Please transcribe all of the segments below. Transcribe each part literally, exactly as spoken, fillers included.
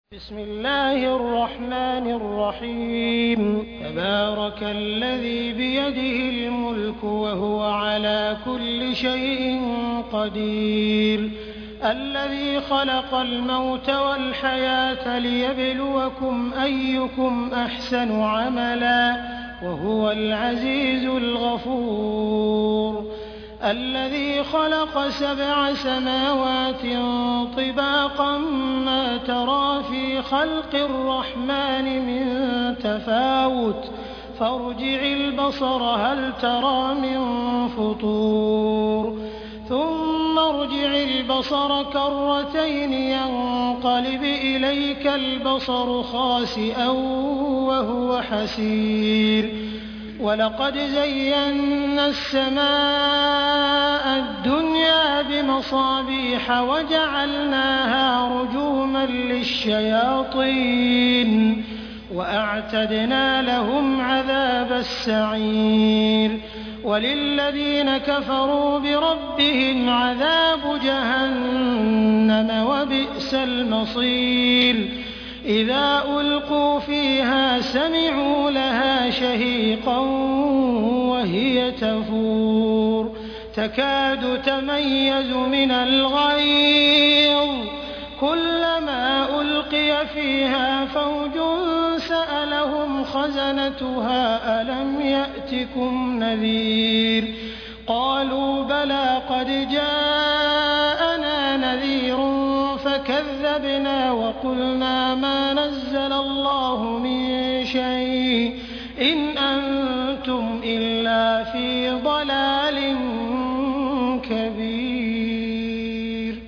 بسم الله الرحمن الرحيم تبارك الذي بيده الملك وهو على كل شيء قدير الذي خلق الموت والحياة ليبلوكم أيكم أحسن عملا وهو العزيز الغفور الذي خلق سبع سماوات طباقا ما ترى في خلق الرحمن من تفاوت فارجع البصر هل ترى من فطور ثم ارجع البصر كرتين ينقلب إليك البصر خاسئا وهو حسير ولقد زينا السماء الدنيا بمصابيح وجعلناها رجوما للشياطين وأعتدنا لهم عذاب السعير وللذين كفروا بربهم عذاب جهنم وبئس المصير إذا ألقوا فيها سمعوا لها شهيقا وهي تفور تكاد تميز من الغيظ كلما ألقي فيها فوج سألهم خزنتها ألم يأتكم نذير قالوا بلى قد جاءنا نذير فكذبنا وقلنا ما نزل الله من شيء إن أنتم إلا في ضلال كبير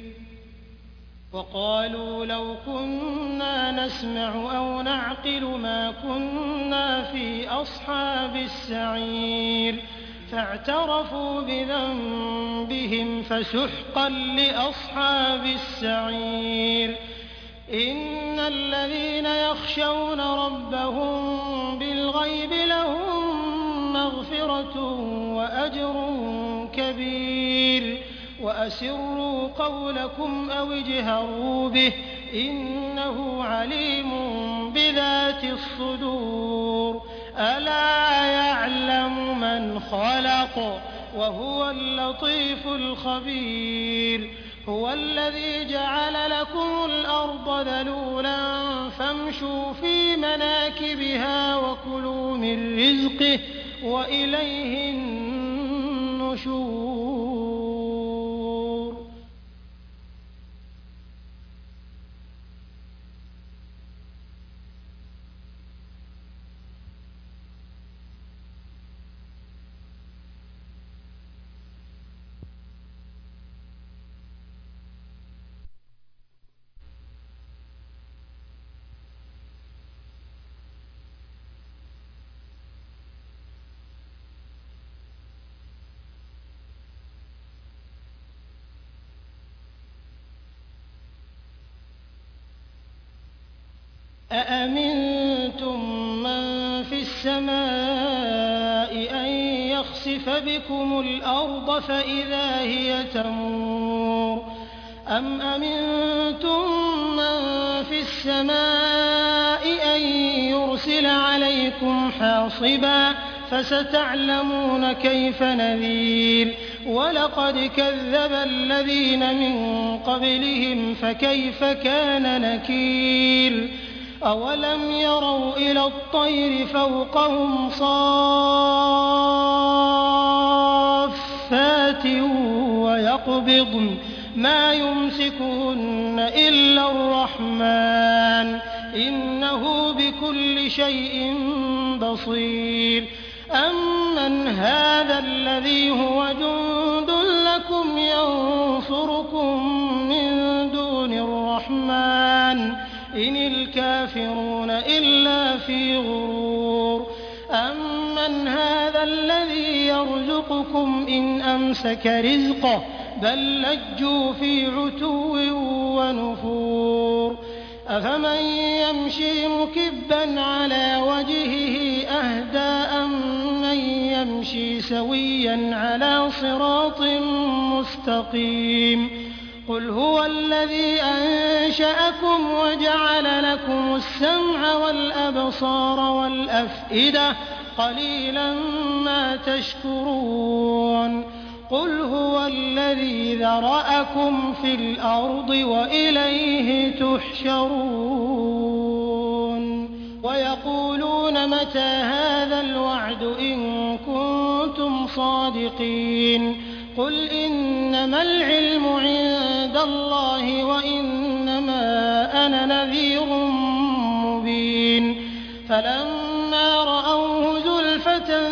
وقالوا لو كنا نسمع أو نعقل ما كنا في أصحاب السعير فاعترفوا بذنبهم فسحقا لأصحاب السعير إن الذين يخشون ربهم بالغيب لهم مغفرة وأجر كبير وأسروا قولكم أو اجهروا به إنه عليم بذات الصدور ألا يعلم من خلق وهو اللطيف الخبير هو الذي جعل لكم الأرض ذلولا فامشوا في مناكبها وكلوا من رزقه وإليه النشور أأمنتم من في السماء أن يخسف بكم الأرض فإذا هي تمور أم أمنتم من في السماء أن يرسل عليكم حاصبا فستعلمون كيف نذير ولقد كذب الذين من قبلهم فكيف كان نكير أولم يروا إلى الطير فوقهم صافات ويقبضن ما يمسكهن إلا الرحمن إنه بكل شيء بصير أمن هذا الذي هو جند لكم ينصركم من دون الرحمن إن الكافرون إلا في غرور أمن هذا الذي يرزقكم إن أمسك رزقه بل لجوا في عتو ونفور أفمن يمشي مكبا على وجهه أهدى أمن يمشي سويا على صراط مستقيم قل هو الذي أنشأكم وجعل لكم السمع والأبصار والأفئدة قليلا ما تشكرون قل هو الذي ذرأكم في الأرض وإليه تحشرون ويقولون متى هذا الوعد إن كنتم صادقين قل إنما العلم عند الله وإنما أنا نذير مبين فلما رأوه زلفة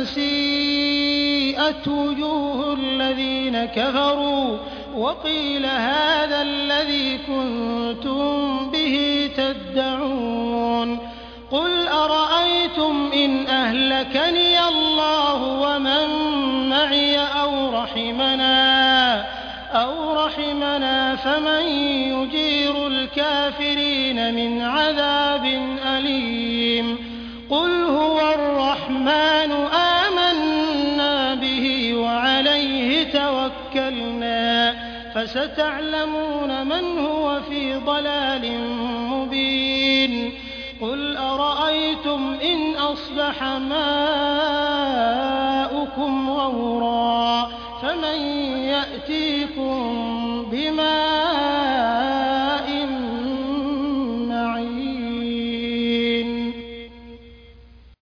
سيئت وجوه الذين كفروا وقيل هذا الذي كنتم به تدعون قل أرأيتم إن أهلكني الله ومن معي أو رحمنا أو رحمنا فمن يجير الكافرين من عذاب أليم قل هو الرحمن آمنا به وعليه توكلنا فستعلمون من هو في ضلال مبين قل أرأيتم إن أصبح ماؤكم غورا فمن يأتيكم بماء